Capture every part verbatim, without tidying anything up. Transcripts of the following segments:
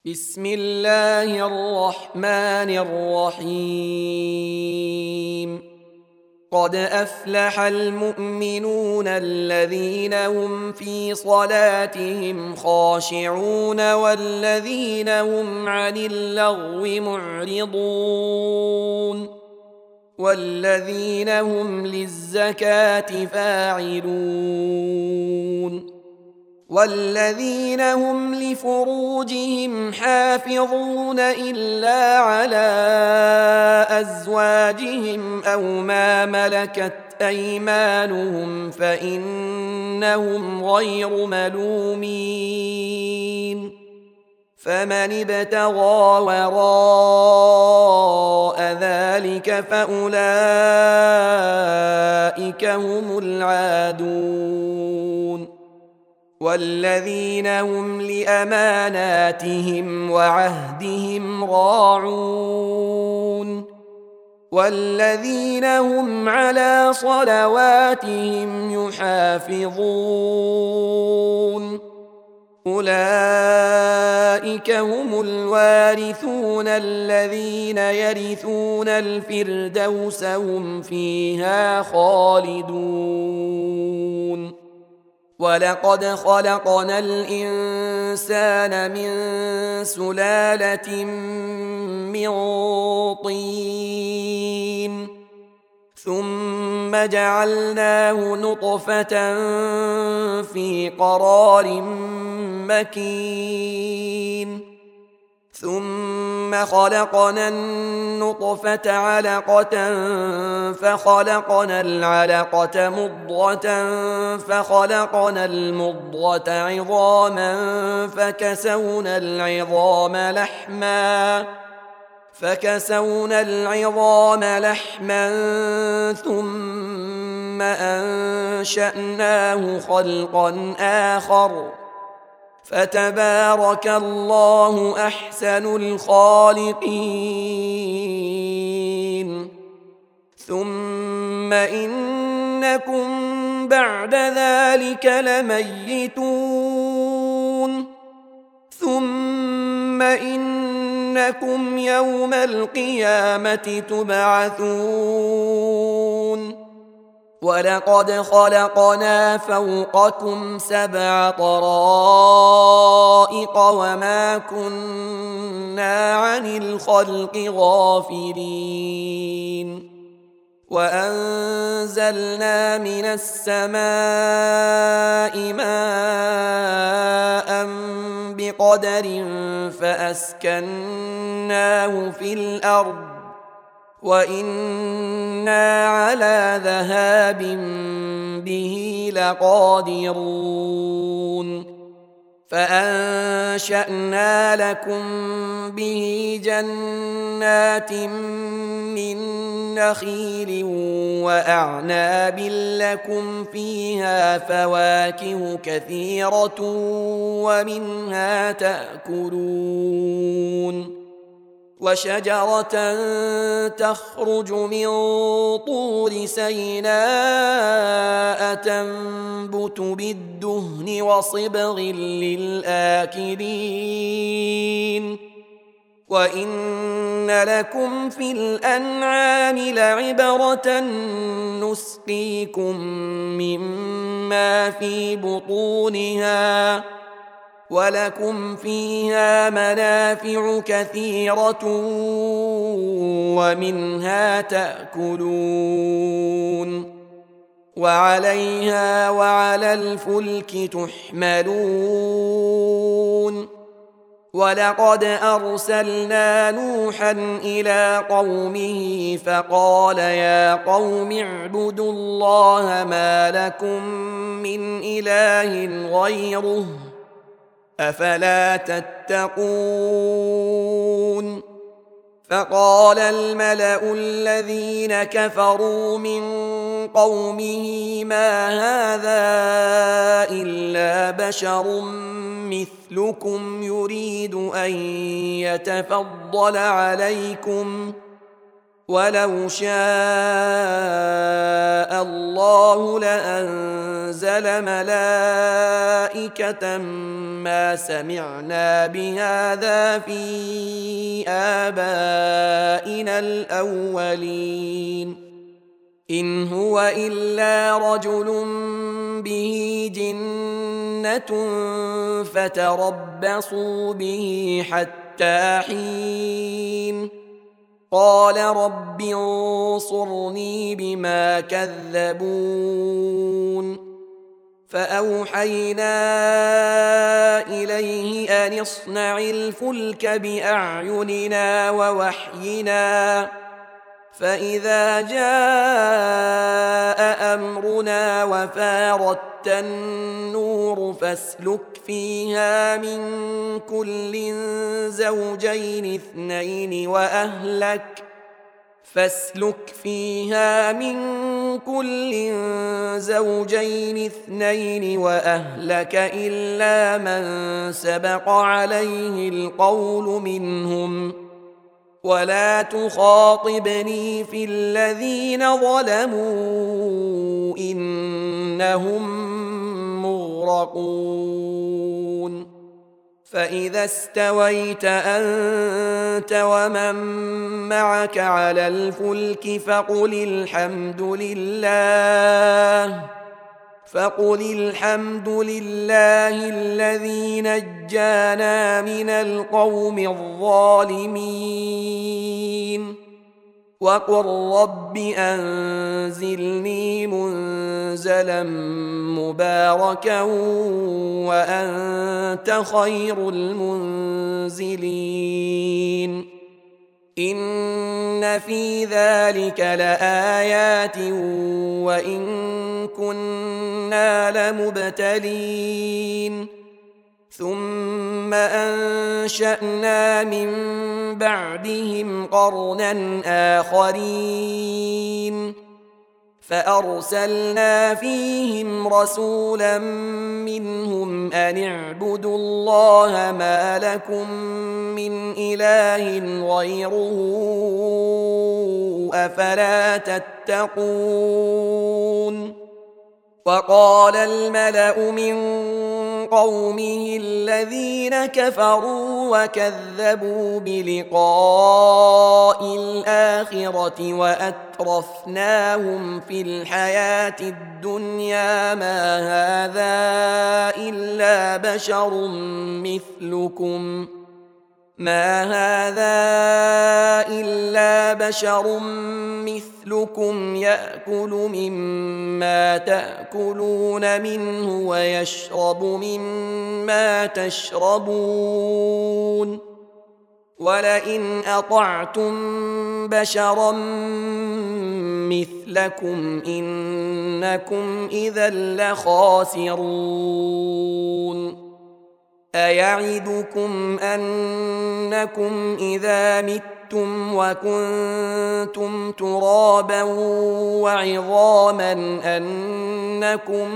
بسم الله الرحمن الرحيم. قد أفلح المؤمنون الذين هم في صلاتهم خاشعون والذين هم عن اللغو معرضون والذين هم للزكاة فاعلون والذين هم لفروجهم حافظون إلا على أزواجهم أو ما ملكت أيمانهم فإنهم غير ملومين. فمن ابتغى وراء ذلك فأولئك هم العادون. والذين هم لأماناتهم وعهدهم راعون والذين هم على صلواتهم يحافظون. أولئك هم الوارثون الذين يرثون الفردوس هم فيها خالدون. ولقد خلقنا الإنسان من سلالة من طين ثم جعلناه نطفة في قرار مكين ثم خلقنا النطفة علقة فخلقنا العلقة مضغة فخلقنا المضغة عظاما فكسونا العظام لحما فكسونا العظام لحما ثم أنشأناه خلقا آخر فتبارك الله أحسن الخالقين. ثم إنكم بعد ذلك لميتون ثم إنكم يوم القيامة تبعثون. ولقد خلقنا فوقكم سبع طرائق وما كنا عن الخلق غافلين. وأنزلنا من السماء ماء بقدر فأسكناه في الأرض وإنا على ذهاب به لقادرون. فأنشأنا لكم به جنات من نخيل وأعناب لكم فيها فواكه كثيرة ومنها تأكلون. وشجرة تخرج من طور سيناء تنبت بالدهن وصبغ للآكلين. وإن لكم في الأنعام لعبرة نسقيكم مما في بطونها ولكم فيها منافع كثيرة ومنها تأكلون. وعليها وعلى الفلك تحملون. ولقد أرسلنا نوحا إلى قومه فقال يا قوم اعبدوا الله ما لكم من إله غيره أفلا تتقون. فقال الملأ الذين كفروا من قومه ما هذا إلا بشر مثلكم يريد أن يتفضل عليكم ولو شاء الله لأنزل ملائكة ما سمعنا بهذا في آبائنا الأولين إن هو إلا رجل به جنة فتربصوا به حتى حين قال رب انصرني بما كذبون فأوحينا إليه أن اصنع الفلك بأعيننا ووحينا فإذا جاء أمرنا وفارت النور فاسلك فيها من كل زوجين اثنين وأهلك فاسلك فيها من كل زوجين اثنين وأهلك إلا من سبق عليه القول منهم ولا تخاطبني في الذين ظلموا إنهم مغرقون فإذا استويت أنت ومن معك على الفلك فقل الحمد لله فقل الحمد لله الذي نجانا من القوم الظالمين وقل رب أنزلني منزلا مباركا وأنت خير المنزلين إن في ذلك لآيات وإن كنا لمبتلين ثم أنشأنا من بعدهم قرنا آخرين فأرسلنا فيهم رسولا منهم أن اعبدوا الله ما لكم من إله غيره أفلا تتقون وقال الملأ من قومه الذين كفروا وكذبوا بلقاء الآخرة وأترفناهم في الحياة الدنيا ما هذا إلا بشر مثلكم ما هذا إلا بشر مثلكم يأكل مما تأكلون منه ويشرب مما تشربون ولئن أطعتم بشرا مثلكم إنكم إذا لخاسرون أيعدكم أنكم إذا متم وكنتم ترابا وعظاما أنكم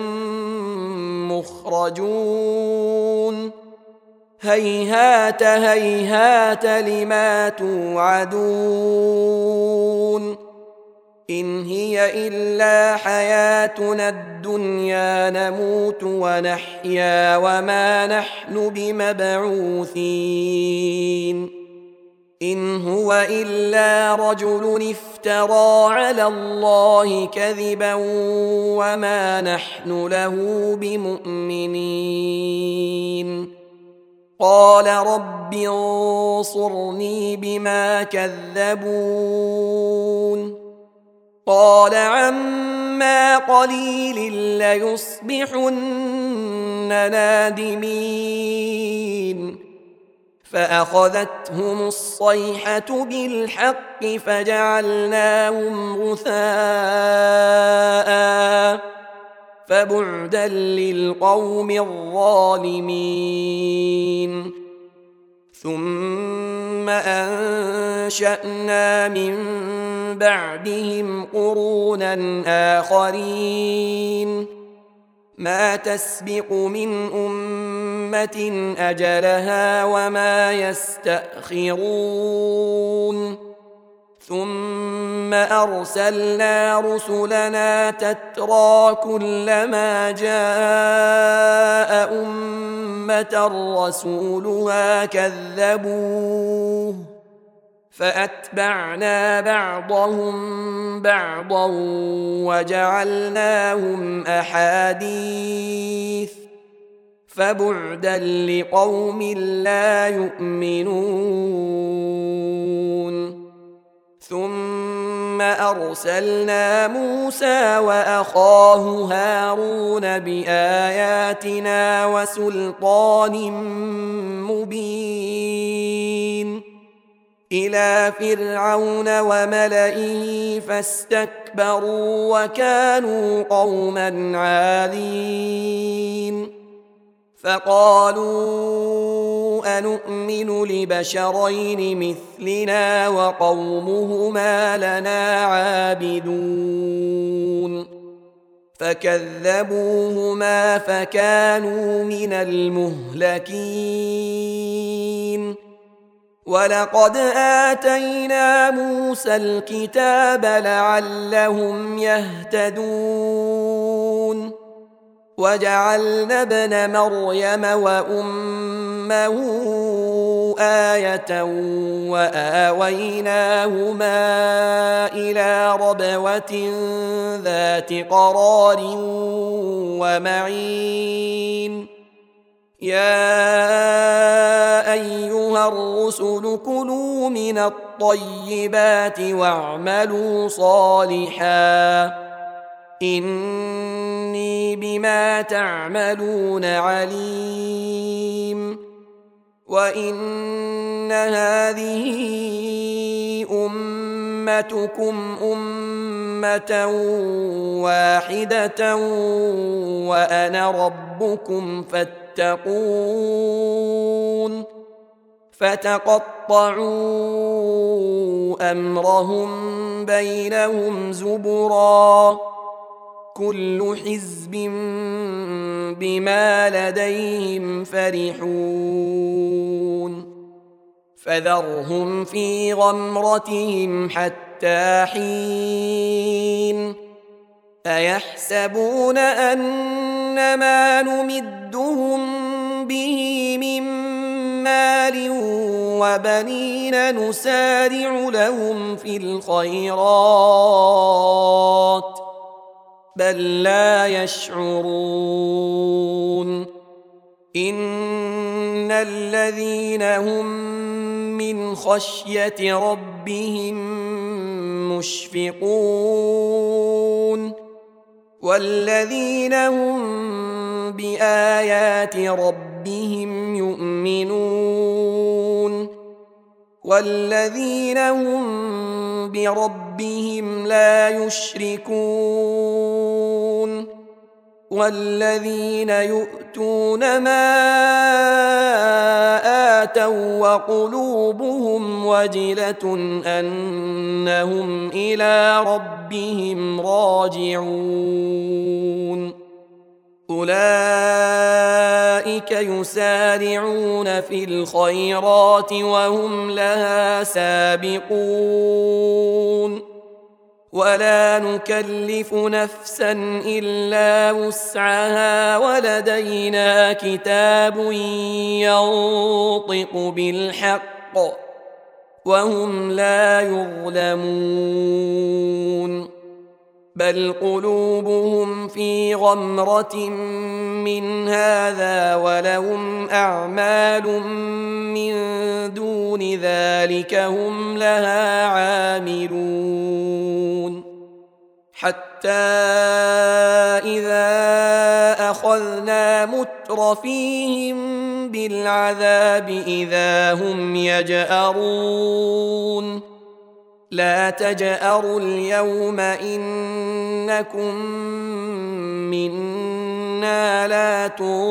مخرجون هيهات هيهات لما توعدون إن هي إلا حياتنا الدنيا نموت ونحيا وما نحن بمبعوثين إن هو إلا رجل افترى على الله كذبا وما نحن له بمؤمنين قال رب انصرني بما كذبون قال عما قليل ليصبحن نادمين فأخذتهم الصيحة بالحق فجعلناهم غثاء فبعدا للقوم الظالمين ثم أنشأنا من بعدهم قرونا آخرين ما تسبق من أمة أجلها وما يستأخرون ثم أرسلنا رسلنا تترى كلما جاء أمة رسولها كذبوه فأتبعنا بعضهم بعضا وجعلناهم أحاديث فبعدا لقوم لا يؤمنون. ثم أرسلنا موسى وأخاه هارون بآياتنا وسلطان مبين إلى فرعون وملئه فاستكبروا وكانوا قوما عالين فقالوا أنؤمن لبشرين مثلنا وقومهما لنا عابدون فكذبوهما فكانوا من المهلكين. ولقد آتينا موسى الكتاب لعلهم يهتدون وجعلنا ابن مريم وأمه آية وآويناهما إلى ربوة ذات قرار ومعين. يا أيها الرسل كلوا من الطيبات واعملوا صالحا إني بما تعملون عليم. وإن هذه أمتكم أمة واحدة وأنا ربكم فاتقون فتقطعوا أمرهم بينهم زبرا كل حزب بما لديهم فرحون فذرهم في غمرتهم حتى حين. أيحسبون أن ما نمدهم به من مال وبنين نسارع لهم في الخيرات بل لا يشعرون. إن الذين هم من خشية ربهم مشفقون والذين هم بآيات ربهم يؤمنون والذين هم بربهم لا يشركون والذين يؤتون ما آتوا وقلوبهم وجلة أنهم إلى ربهم راجعون. أولئك يسارعون في الخيرات وهم لها سابقون ولا نكلف نفسا إلا وسعها ولدينا كتاب ينطق بالحق وهم لا يظلمون. بل قلوبهم في غمرة من هذا ولهم أعمال من دون ذلك هم لها عاملون. حتى إذا أخذنا مترفيهم بالعذاب إذا هم يجأرون لا تجأروا اليوم إنكم منا لا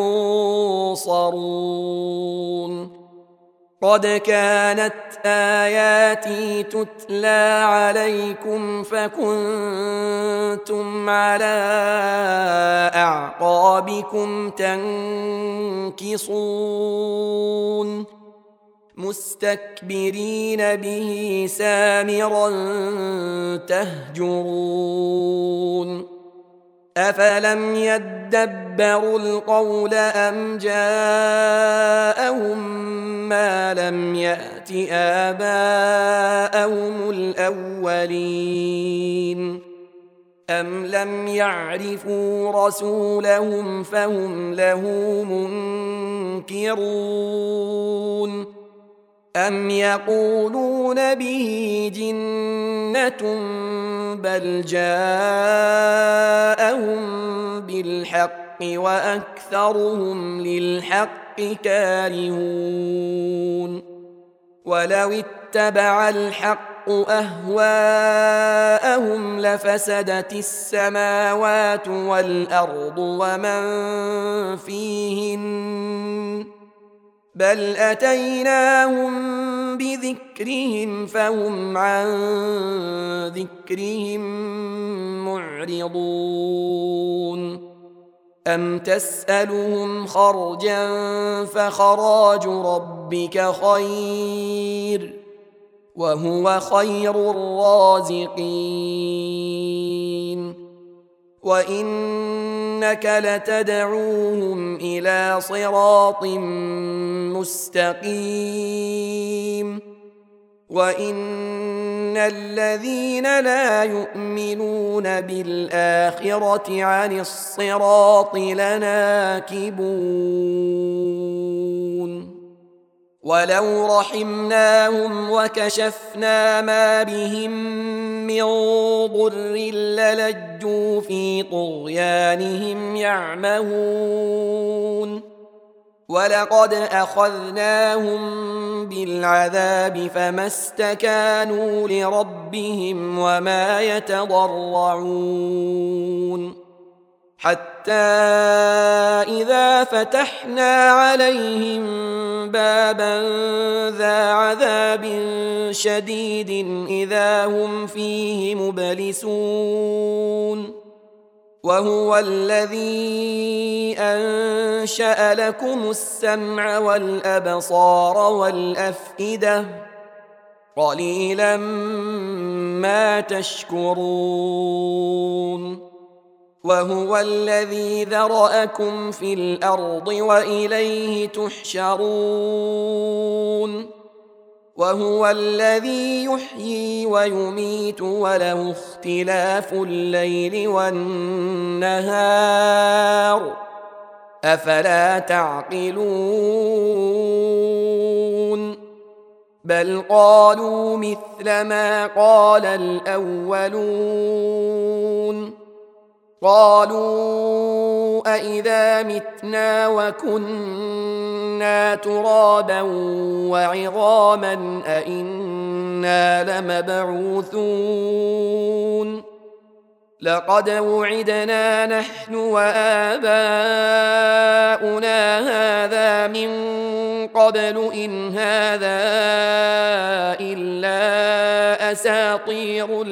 تنصرون. قد كانت آياتي تتلى عليكم فكنتم على أعقابكم تنكصون مستكبرين به سامرا تهجرون أفلم يدبروا القول أم جاءهم ما لم يأت آباءهم الأولين أم لم يعرفوا رسولهم فهم له منكرون أم يقولون به جنة بل جاءهم بالحق وأكثرهم للحق كارهون ولو اتبع الحق أهواءهم لفسدت السماوات والأرض ومن فيهن بل أتيناهم بذكرهم فهم عن ذكرهم معرضون أم تسألهم خرجا فخراج ربك خير وهو خير الرازقين وإنك لتدعوهم إلى صراط مستقيم وإن الذين لا يؤمنون بالآخرة عن الصراط لناكبون ولو رحمناهم وكشفنا ما بهم من ضر للجوا في طغيانهم يعمهون ولقد أخذناهم بالعذاب فما استكانوا لربهم وما يتضرعون حتى إذا فتحنا عليهم بابا ذا عذاب شديد إذا هم فيه مبلسون وهو الذي أنشأ لكم السمع والأبصار والأفئدة قليلا ما تشكرون وهو الذي ذرأكم في الأرض وإليه تحشرون وهو الذي يحيي ويميت وله اختلاف الليل والنهار أفلا تعقلون بل قالوا مثل ما قال الأولون قالوا أإذا متنا وكنا ترابا وعظاما أإنا لمبعوثون لقد وعدنا نحن وآباؤنا هذا من قبل إن هذا إلا أساطير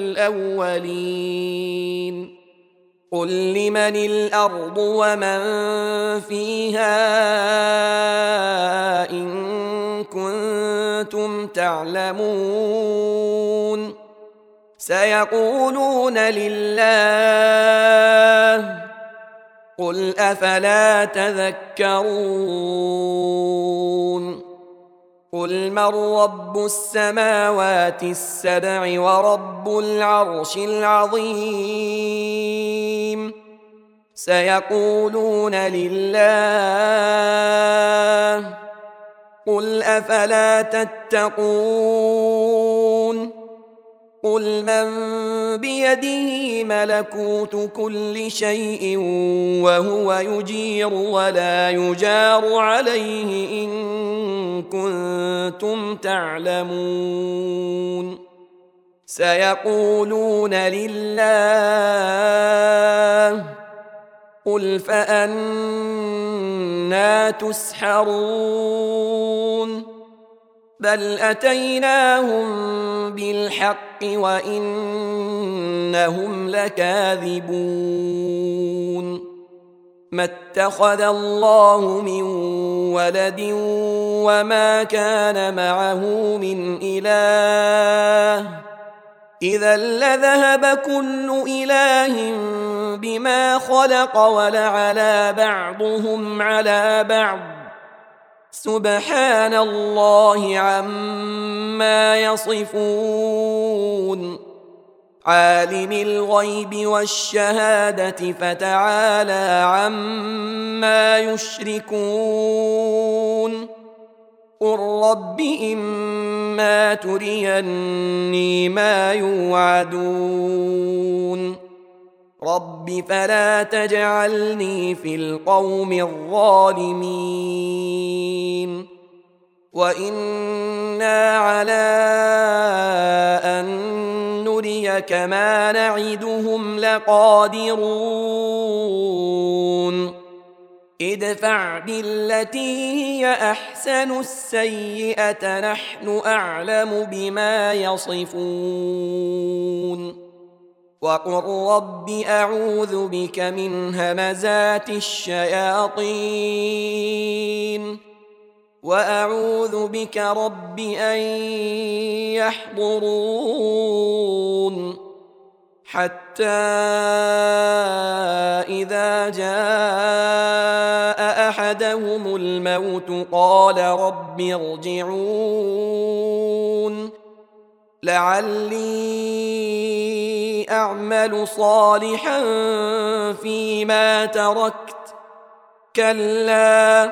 الأولين قل لمن الأرض ومن فيها إن كنتم تعلمون سيقولون لله قل أفلا تذكرون قل من رب السماوات السبع ورب العرش العظيم سيقولون لله قل أفلا تتقون قل من بيده ملكوت كل شيء وهو يجير ولا يجار عليه إن كنتم تعلمون سيقولون لله قل فأنى تسحرون بل أتيناهم بالحق وإنهم لكاذبون ما اتخذ الله من ولد وما كان معه من إله إذا لذهب كل إله بما خلق ولعلى بعضهم على بعض سبحان الله عما يصفون عالم الغيب والشهادة فتعالى عما يشركون قل رب إما تريني ما يوعدون رب فلا تجعلني في القوم الظالمين وإنا على أن نريك ما نعدهم لقادرون ادفع بالتي هي أحسن السيئة نحن أعلم بما يصفون وقل رب أعوذ بك من همزات الشياطين وأعوذ بك رب أن يحضرون حتى إذا جاء أحدهم الموت قال رب ارجعون لعلي أعمل صالحا فيما تركت كلا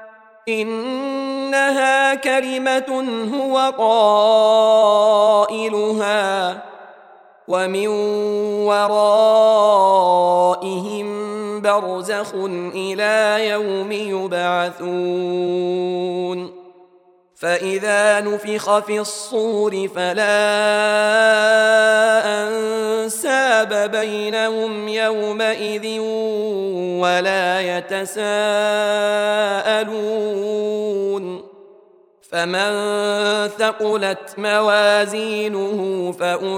إنها كلمة هو قائلها ومن ورائهم برزخ إلى يوم يبعثون فإذا نفخ في الصور فلا أنساب بينهم يومئذ ولا يتساءلون فمن ثقلت موازينه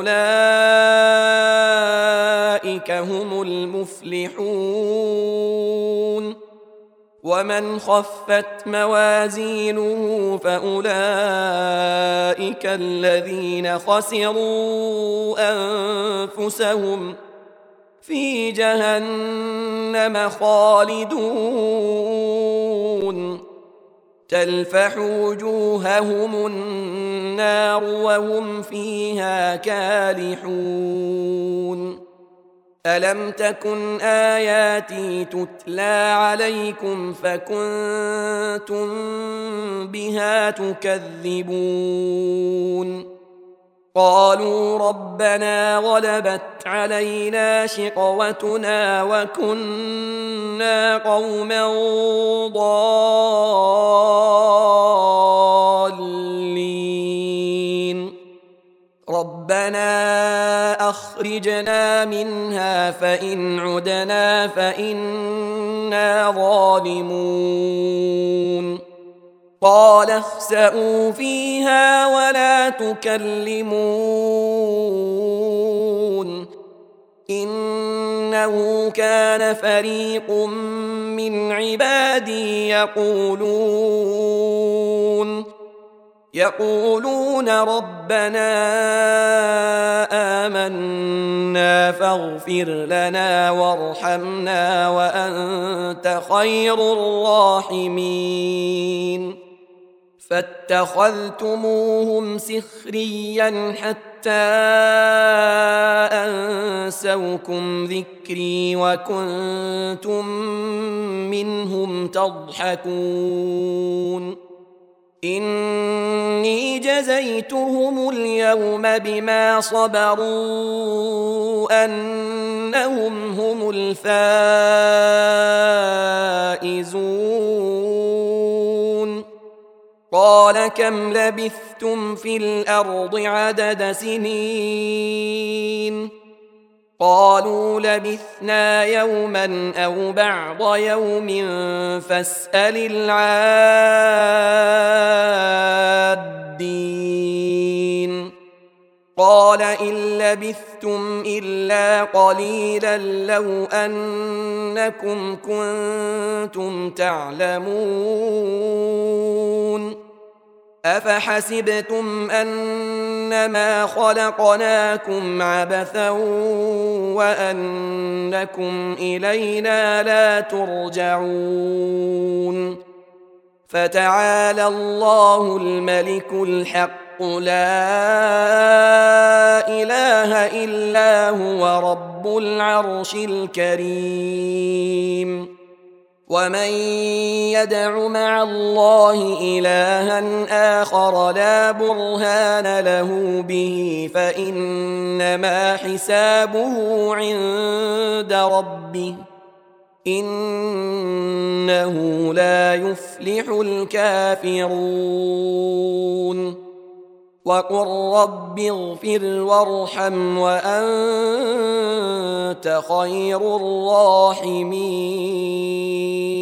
فأولئك هم المفلحون ومن خفت موازينه فأولئك الذين خسروا أنفسهم في جهنم خالدون تلفح وجوههم النار وهم فيها كالحون ألم تكن آياتي تتلى عليكم فكنتم بها تكذبون قالوا ربنا غلبت علينا شقوتنا وكنا قوما ضالين ربنا أخرجنا منها فإن عدنا فإنا ظالمون قال اخسئوا فيها ولا تكلمون إنه كان فريق من عبادي يقولون يقولون ربنا آمنا فاغفر لنا وارحمنا وأنت خير الراحمين فاتخذتموهم سخريا حتى أنسوكم ذكري وكنتم منهم تضحكون إني جزيتهم اليوم بما صبروا أنهم هم الفائزون قال كم لبثتم في الأرض عدد سنين قالوا لبثنا يوما أو بعض يوم فاسأل العادين قال إن لبثتم إلا قليلا لو أنكم كنتم تعلمون أفحسبتم أنما خلقناكم عبثا وأنكم إلينا لا ترجعون فتعالى الله الملك الحق لا إله إلا هو رب العرش الكريم ومن يدع مع الله إلها آخر لا برهان له به فإنما حسابه عند ربه إنه لا يفلح الكافرون وقل رب اغفر وارحم وأنت خير الراحمين